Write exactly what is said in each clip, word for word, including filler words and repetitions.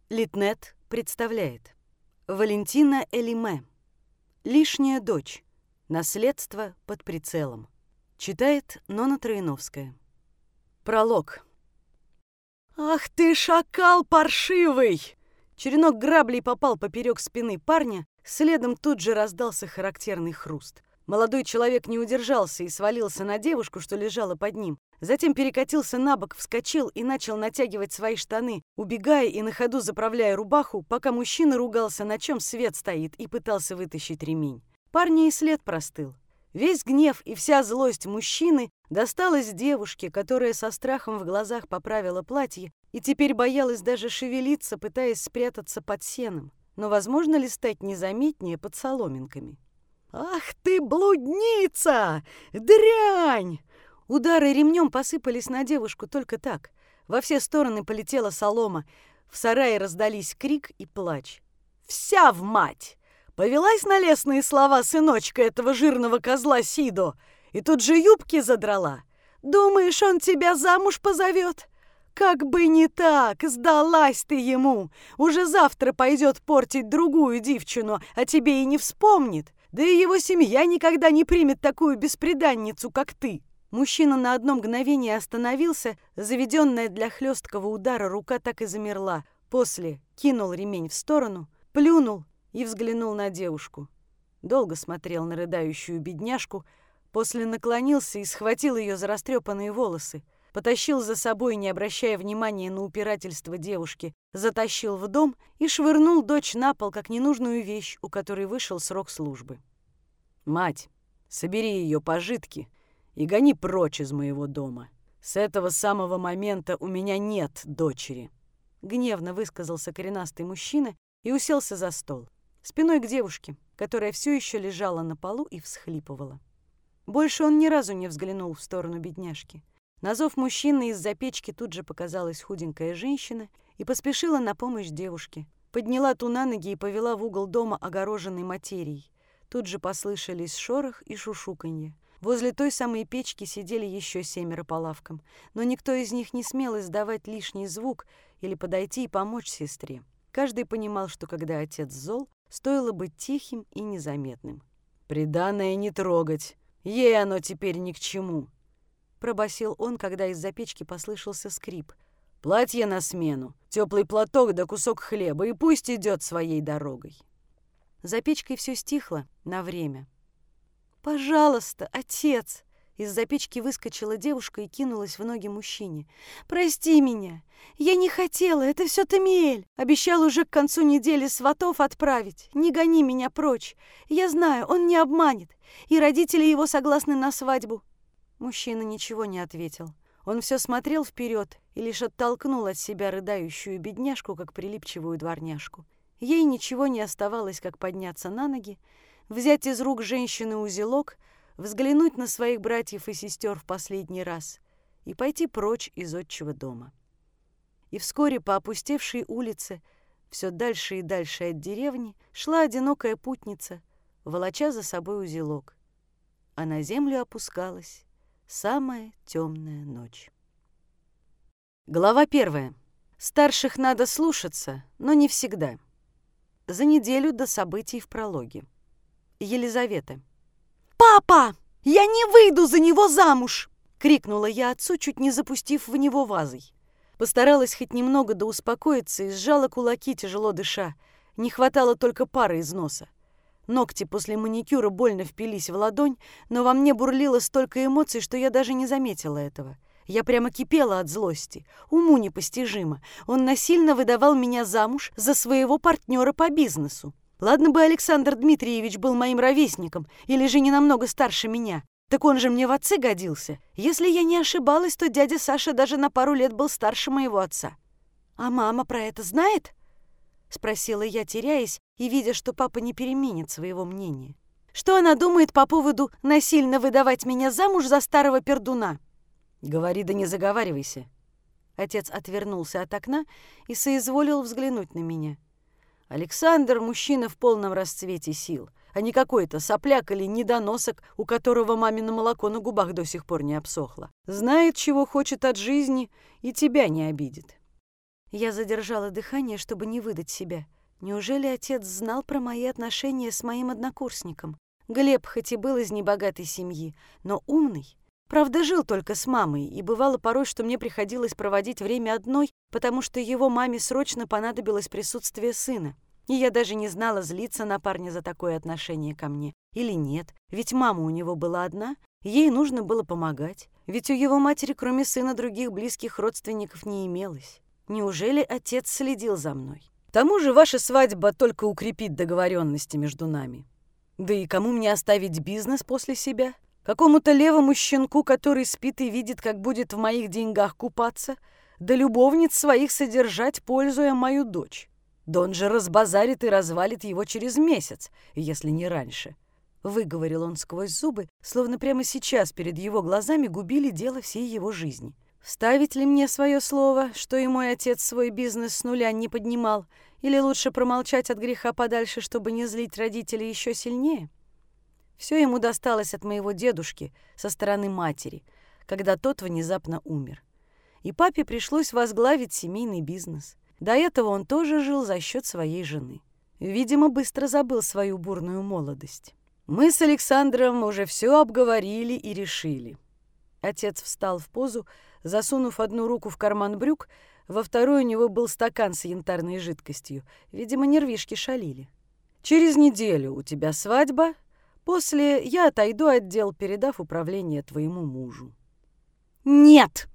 Литнет представляет Валентина Элиме. «Лишняя дочь. Наследство под прицелом». Читает Нона Троиновская. Пролог. «Ах ты, шакал паршивый!» Черенок граблей попал поперек спины парня, следом тут же раздался характерный хруст. Молодой человек не удержался и свалился на девушку, что лежала под ним. Затем перекатился на бок, вскочил и начал натягивать свои штаны, убегая и на ходу заправляя рубаху, пока мужчина ругался, на чем свет стоит, и пытался вытащить ремень. Парня и след простыл. Весь гнев и вся злость мужчины досталась девушке, которая со страхом в глазах поправила платье и теперь боялась даже шевелиться, пытаясь спрятаться под сеном. Но возможно ли стать незаметнее под соломинками? «Ах ты, блудница! Дрянь!» Удары ремнем посыпались на девушку только так. Во все стороны полетела солома. В сарае раздались крик и плач. «Вся в мать! Повелась на лестные слова сыночка этого жирного козла Сидо, и тут же юбки задрала. Думаешь, он тебя замуж позовет? Как бы не так, сдалась ты ему. Уже завтра пойдет портить другую девчину, а тебе и не вспомнит. Да и его семья никогда не примет такую бесприданницу, как ты». Мужчина на одно мгновение остановился, заведенная для хлесткого удара рука так и замерла. После кинул ремень в сторону, плюнул и взглянул на девушку. Долго смотрел на рыдающую бедняжку, после наклонился и схватил ее за растрепанные волосы, потащил за собой, не обращая внимания на упирательство девушки, затащил в дом и швырнул дочь на пол, как ненужную вещь, у которой вышел срок службы. «Мать, собери ее пожитки и гони прочь из моего дома. С этого самого момента у меня нет дочери», — гневно высказался коренастый мужчина и уселся за стол, спиной к девушке, которая все еще лежала на полу и всхлипывала. Больше он ни разу не взглянул в сторону бедняжки. На зов мужчины из-за печки тут же показалась худенькая женщина и поспешила на помощь девушке. Подняла ту на ноги и повела в угол дома, огороженной материей. Тут же послышались шорох и шушуканье. Возле той самой печки сидели еще семеро по лавкам, но никто из них не смел издавать лишний звук или подойти и помочь сестре. Каждый понимал, что когда отец зол, стоило быть тихим и незаметным. «Приданое не трогать, ей оно теперь ни к чему», — пробасил он, когда из-за печки послышался скрип. «Платье на смену, теплый платок да кусок хлеба, и пусть идет своей дорогой». За печкой все стихло на время. «Пожалуйста, отец!» Из-за печки выскочила девушка и кинулась в ноги мужчине. «Прости меня! Я не хотела, это все Тамиэль! Обещал уже к концу недели сватов отправить. Не гони меня прочь! Я знаю, он не обманет, и родители его согласны на свадьбу». Мужчина ничего не ответил. Он все смотрел вперед и лишь оттолкнул от себя рыдающую бедняжку, как прилипчивую дворняжку. Ей ничего не оставалось, как подняться на ноги, взять из рук женщины узелок, взглянуть на своих братьев и сестер в последний раз и пойти прочь из отчего дома. И вскоре по опустевшей улице, все дальше и дальше от деревни, шла одинокая путница, волоча за собой узелок. А на землю опускалась самая темная ночь. Глава первая. Старших надо слушаться, но не всегда. За неделю до событий в прологе. Елизавета. «Папа, я не выйду за него замуж!» — крикнула я отцу, чуть не запустив в него вазой. Постаралась хоть немного да успокоиться и сжала кулаки, тяжело дыша. Не хватало только пары из носа. Ногти после маникюра больно впились в ладонь, но во мне бурлило столько эмоций, что я даже не заметила этого. Я прямо кипела от злости. Уму непостижимо. Он насильно выдавал меня замуж за своего партнера по бизнесу. Ладно бы Александр Дмитриевич был моим ровесником или же не намного старше меня. Так он же мне в отцы годился. Если я не ошибалась, то дядя Саша даже на пару лет был старше моего отца. «А мама про это знает?» — спросила я, теряясь и видя, что папа не переменит своего мнения. «Что она думает по поводу насильно выдавать меня замуж за старого пердуна?» «Говори, да не заговаривайся». Отец отвернулся от окна и соизволил взглянуть на меня. Александр — мужчина в полном расцвете сил, а не какой-то сопляк или недоносок, у которого мамино молоко на губах до сих пор не обсохло. Знает, чего хочет от жизни, и тебя не обидит. Я задержала дыхание, чтобы не выдать себя. Неужели отец знал про мои отношения с моим однокурсником? Глеб хоть и был из небогатой семьи, но умный. Правда, жил только с мамой, и бывало порой, что мне приходилось проводить время одной, потому что его маме срочно понадобилось присутствие сына. И я даже не знала, злиться на парня за такое отношение ко мне или нет, ведь мама у него была одна, ей нужно было помогать, ведь у его матери, кроме сына, других близких родственников не имелось. Неужели отец следил за мной? К тому же ваша свадьба только укрепит договоренности между нами. Да и кому мне оставить бизнес после себя? Какому-то левому щенку, который спит и видит, как будет в моих деньгах купаться, да любовниц своих содержать, пользуя мою дочь. Да он же разбазарит и развалит его через месяц, если не раньше. Выговорил он сквозь зубы, словно прямо сейчас перед его глазами губили дело всей его жизни. Вставить ли мне свое слово, что и мой отец свой бизнес с нуля не поднимал, или лучше промолчать от греха подальше, чтобы не злить родителей еще сильнее? Все ему досталось от моего дедушки со стороны матери, когда тот внезапно умер. И папе пришлось возглавить семейный бизнес. До этого он тоже жил за счет своей жены. Видимо, быстро забыл свою бурную молодость. Мы с Александром уже все обговорили и решили. Отец встал в позу, засунув одну руку в карман брюк, во второй у него был стакан с янтарной жидкостью. Видимо, нервишки шалили. «Через неделю у тебя свадьба. После я отойду от дел, передав управление твоему мужу». «Нет!»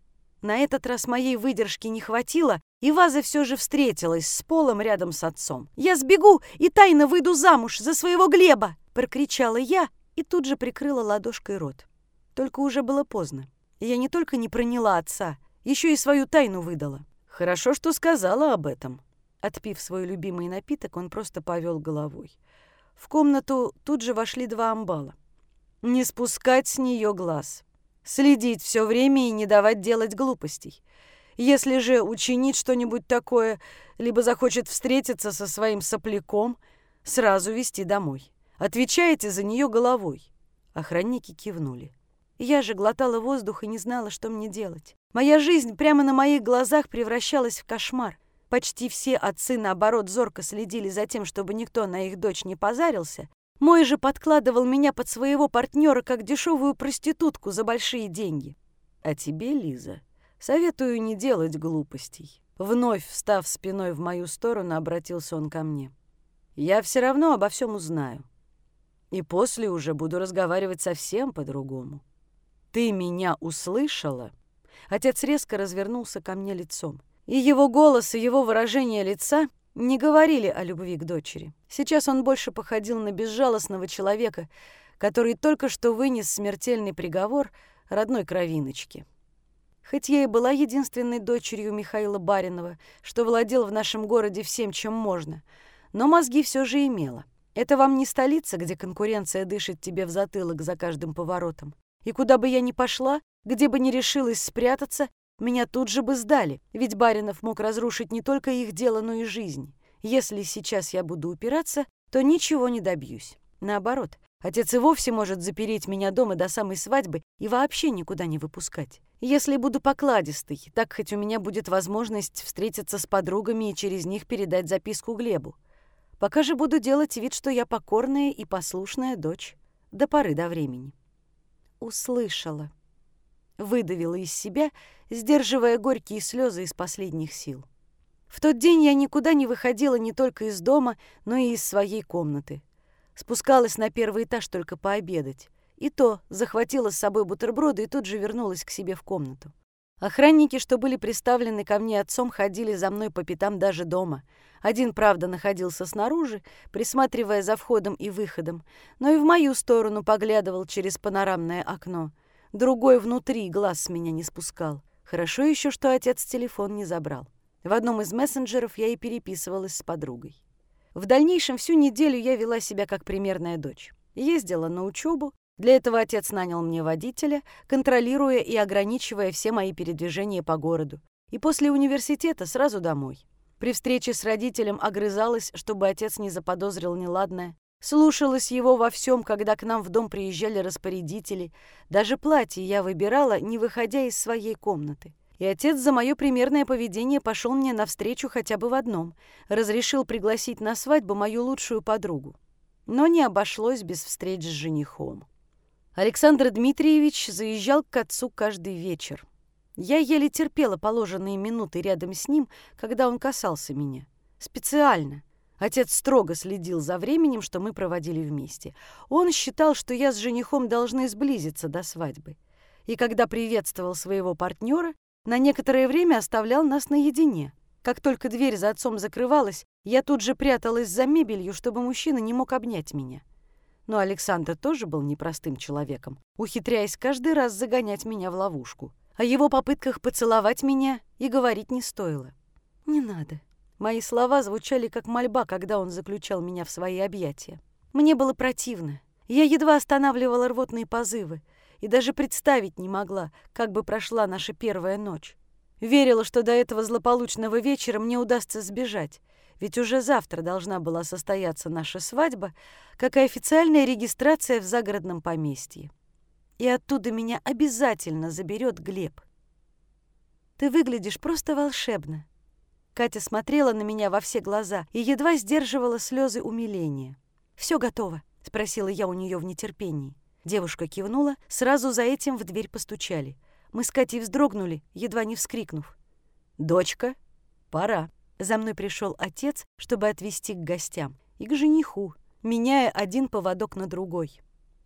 На этот раз моей выдержки не хватило, и ваза все же встретилась с полом рядом с отцом. «Я сбегу и тайно выйду замуж за своего Глеба!» — прокричала я и тут же прикрыла ладошкой рот. Только уже было поздно. Я не только не проняла отца, еще и свою тайну выдала. «Хорошо, что сказала об этом». Отпив свой любимый напиток, он просто повел головой. В комнату тут же вошли два амбала. Не спускать с нее глаз. Следить все время и не давать делать глупостей. Если же учинит что-нибудь такое, либо захочет встретиться со своим сопляком, сразу везти домой. Отвечаете за нее головой. Охранники кивнули. Я же глотала воздух и не знала, что мне делать. Моя жизнь прямо на моих глазах превращалась в кошмар. Почти все отцы, наоборот, зорко следили за тем, чтобы никто на их дочь не позарился. Мой же подкладывал меня под своего партнера, как дешевую проститутку за большие деньги. А тебе, Лиза, советую не делать глупостей. Вновь встав спиной в мою сторону, обратился он ко мне. Я все равно обо всем узнаю. И после уже буду разговаривать совсем по-другому. Ты меня услышала? Отец резко развернулся ко мне лицом. И его голос, и его выражение лица не говорили о любви к дочери. Сейчас он больше походил на безжалостного человека, который только что вынес смертельный приговор родной кровиночке. Хоть я и была единственной дочерью Михаила Баринова, что владел в нашем городе всем, чем можно, но мозги все же имела. Это вам не столица, где конкуренция дышит тебе в затылок за каждым поворотом. И куда бы я ни пошла, где бы ни решилась спрятаться, меня тут же бы сдали, ведь Баринов мог разрушить не только их дело, но и жизнь. Если сейчас я буду упираться, то ничего не добьюсь. Наоборот, отец и вовсе может запереть меня дома до самой свадьбы и вообще никуда не выпускать. Если буду покладистой, так хоть у меня будет возможность встретиться с подругами и через них передать записку Глебу. Пока же буду делать вид, что я покорная и послушная дочь. До поры до времени. Услышала. Выдавила из себя, сдерживая горькие слезы из последних сил. В тот день я никуда не выходила не только из дома, но и из своей комнаты. Спускалась на первый этаж только пообедать. И то захватила с собой бутерброды и тут же вернулась к себе в комнату. Охранники, что были приставлены ко мне отцом, ходили за мной по пятам даже дома. Один, правда, находился снаружи, присматривая за входом и выходом, но и в мою сторону поглядывал через панорамное окно. Другой внутри глаз с меня не спускал. Хорошо еще, что отец телефон не забрал. В одном из мессенджеров я и переписывалась с подругой. В дальнейшем всю неделю я вела себя как примерная дочь. Ездила на учебу. Для этого отец нанял мне водителя, контролируя и ограничивая все мои передвижения по городу. И после университета сразу домой. При встрече с родителем огрызалась, чтобы отец не заподозрил неладное. Слушалась его во всем, когда к нам в дом приезжали распорядители. Даже платье я выбирала, не выходя из своей комнаты. И отец за мое примерное поведение пошел мне навстречу хотя бы в одном — разрешил пригласить на свадьбу мою лучшую подругу. Но не обошлось без встреч с женихом. Александр Дмитриевич заезжал к отцу каждый вечер. Я еле терпела положенные минуты рядом с ним, когда он касался меня. Специально. Отец строго следил за временем, что мы проводили вместе. Он считал, что я с женихом должны сблизиться до свадьбы. И когда приветствовал своего партнера, на некоторое время оставлял нас наедине. Как только дверь за отцом закрывалась, я тут же пряталась за мебелью, чтобы мужчина не мог обнять меня. Но Александр тоже был непростым человеком, ухитряясь каждый раз загонять меня в ловушку. О его попытках поцеловать меня и говорить не стоило. «Не надо». Мои слова звучали как мольба, когда он заключал меня в свои объятия. Мне было противно. Я едва останавливала рвотные позывы и даже представить не могла, как бы прошла наша первая ночь. Верила, что до этого злополучного вечера мне удастся сбежать, ведь уже завтра должна была состояться наша свадьба, как и официальная регистрация в загородном поместье. И оттуда меня обязательно заберет Глеб. «Ты выглядишь просто волшебно». Катя смотрела на меня во все глаза и едва сдерживала слезы умиления. «Все готово?» — спросила я у нее в нетерпении. Девушка кивнула, сразу за этим в дверь постучали. Мы с Катей вздрогнули, едва не вскрикнув. «Дочка, пора». За мной пришел отец, чтобы отвезти к гостям и к жениху, меняя один поводок на другой.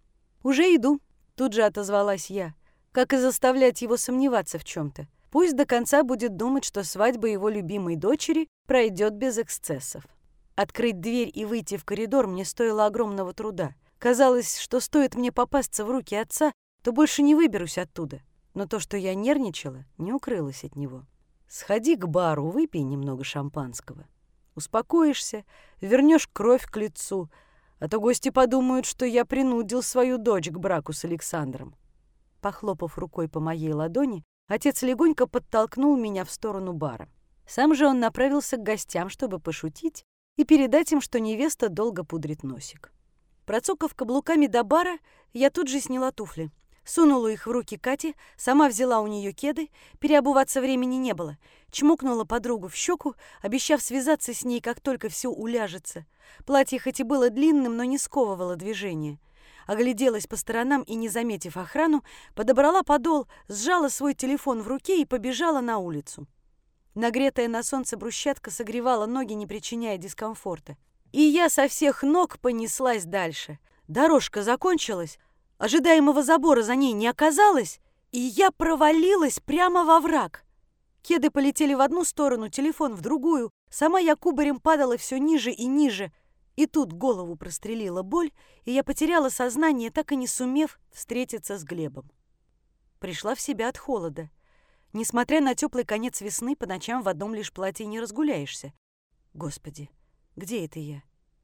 «Уже иду», — тут же отозвалась я, как и заставлять его сомневаться в чем-то. Пусть до конца будет думать, что свадьба его любимой дочери пройдет без эксцессов. Открыть дверь и выйти в коридор мне стоило огромного труда. Казалось, что стоит мне попасться в руки отца, то больше не выберусь оттуда. Но то, что я нервничала, не укрылось от него. «Сходи к бару, выпей немного шампанского. Успокоишься, вернешь кровь к лицу, а то гости подумают, что я принудил свою дочь к браку с Александром». Похлопав рукой по моей ладони, отец легонько подтолкнул меня в сторону бара. Сам же он направился к гостям, чтобы пошутить и передать им, что невеста долго пудрит носик. Процокав каблуками до бара, я тут же сняла туфли. Сунула их в руки Кати, сама взяла у нее кеды, переобуваться времени не было. Чмокнула подругу в щеку, обещав связаться с ней, как только все уляжется. Платье хоть и было длинным, но не сковывало движение. Огляделась по сторонам и, не заметив охрану, подобрала подол, сжала свой телефон в руке и побежала на улицу. Нагретая на солнце брусчатка согревала ноги, не причиняя дискомфорта. И я со всех ног понеслась дальше. Дорожка закончилась, ожидаемого забора за ней не оказалось, и я провалилась прямо во враг. Кеды полетели в одну сторону, телефон в другую. Сама я кубарем падала все ниже и ниже. И тут голову прострелила боль, и я потеряла сознание, так и не сумев встретиться с Глебом. Пришла в себя от холода. Несмотря на теплый конец весны, по ночам в одном лишь платье не разгуляешься. Господи, где это я?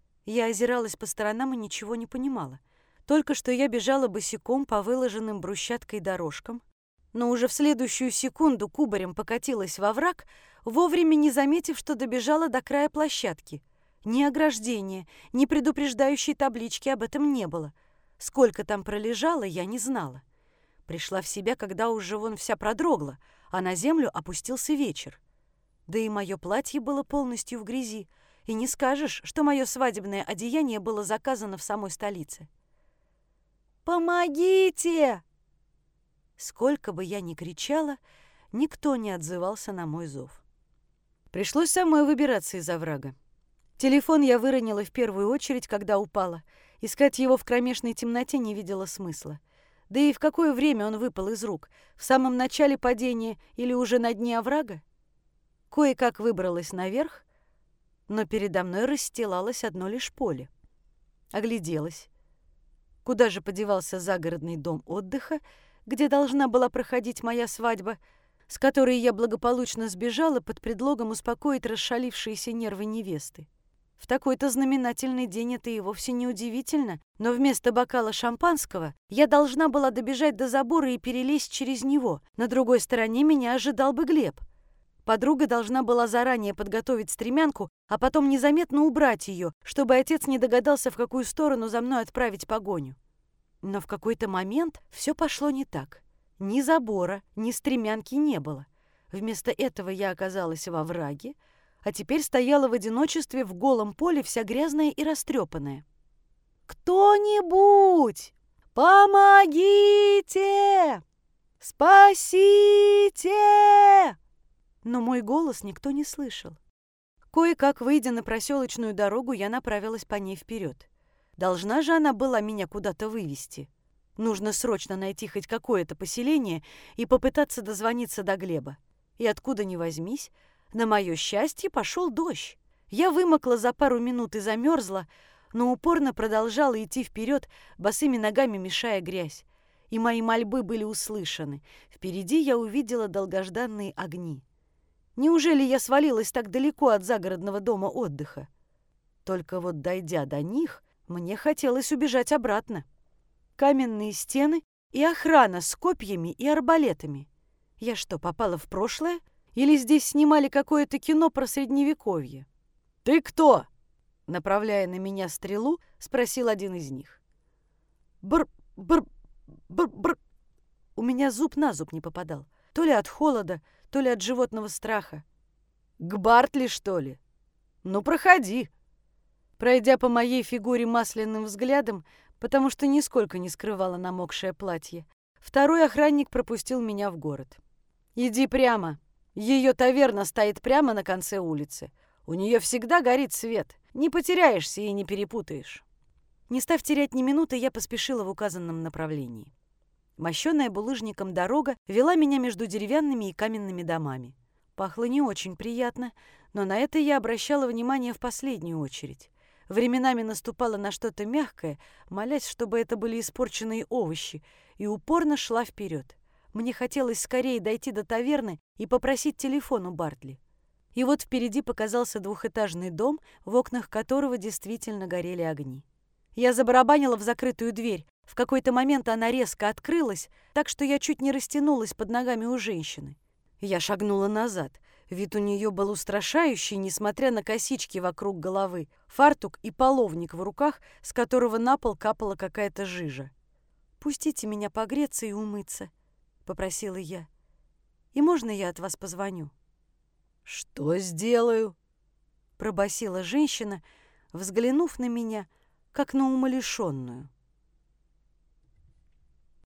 Я озиралась по сторонам и ничего не понимала. Только что я бежала босиком по выложенным брусчаткой дорожкам, но уже в следующую секунду кубарем покатилась во враг, вовремя не заметив, что добежала до края площадки. Ни ограждения, ни предупреждающей таблички об этом не было. Сколько там пролежало, я не знала. Пришла в себя, когда уже вон вся продрогла, а на землю опустился вечер. Да и мое платье было полностью в грязи, и не скажешь, что мое свадебное одеяние было заказано в самой столице. «Помогите!» Сколько бы я ни кричала, никто не отзывался на мой зов. Пришлось самой выбираться из оврага. Телефон я выронила в первую очередь, когда упала. Искать его в кромешной темноте не видела смысла. Да и в какое время он выпал из рук? В самом начале падения или уже на дне оврага? Кое-как выбралась наверх, но передо мной расстилалось одно лишь поле. Огляделась. Куда же подевался загородный дом отдыха, где должна была проходить моя свадьба, с которой я благополучно сбежала под предлогом успокоить расшалившиеся нервы невесты? В такой-то знаменательный день это и вовсе не удивительно, но вместо бокала шампанского я должна была добежать до забора и перелезть через него. На другой стороне меня ожидал бы Глеб. Подруга должна была заранее подготовить стремянку, а потом незаметно убрать ее, чтобы отец не догадался, в какую сторону за мной отправить погоню. Но в какой-то момент все пошло не так. Ни забора, ни стремянки не было. Вместо этого я оказалась во овраге, а теперь стояла в одиночестве в голом поле, вся грязная и растрепанная. «Кто-нибудь! Помогите! Спасите!» Но мой голос никто не слышал. Кое-как, выйдя на проселочную дорогу, я направилась по ней вперед. Должна же она была меня куда-то вывести. Нужно срочно найти хоть какое-то поселение и попытаться дозвониться до Глеба. И откуда ни возьмись, на мое счастье пошел дождь. Я вымокла за пару минут и замерзла, но упорно продолжала идти вперед, босыми ногами мешая грязь. И мои мольбы были услышаны. Впереди я увидела долгожданные огни. Неужели я свалилась так далеко от загородного дома отдыха? Только вот, дойдя до них, мне хотелось убежать обратно. Каменные стены и охрана с копьями и арбалетами. Я что, попала в прошлое? Или здесь снимали какое-то кино про Средневековье? «Ты кто?» — направляя на меня стрелу, спросил один из них. Бр, бр, бр, бр. У меня зуб на зуб не попадал. То ли от холода, то ли от животного страха. «К Бартли, что ли? Ну, проходи!» Пройдя по моей фигуре масляным взглядом, потому что нисколько не скрывала намокшее платье, второй охранник пропустил меня в город. «Иди прямо. Ее таверна стоит прямо на конце улицы. У нее всегда горит свет. Не потеряешься и не перепутаешь». Не став терять ни минуты, я поспешила в указанном направлении. Мощеная булыжником дорога вела меня между деревянными и каменными домами. Пахло не очень приятно, но на это я обращала внимание в последнюю очередь. Временами наступала на что-то мягкое, молясь, чтобы это были испорченные овощи, и упорно шла вперед. Мне хотелось скорее дойти до таверны и попросить телефон у Бартли. И вот впереди показался двухэтажный дом, в окнах которого действительно горели огни. Я забарабанила в закрытую дверь. В какой-то момент она резко открылась, так что я чуть не растянулась под ногами у женщины. Я шагнула назад. Вид у нее был устрашающий, несмотря на косички вокруг головы, фартук и половник в руках, с которого на пол капала какая-то жижа. «Пустите меня погреться и умыться», — попросила я. «И можно я от вас позвоню?» «Что сделаю?» — пробасила женщина, взглянув на меня, как на умалишенную.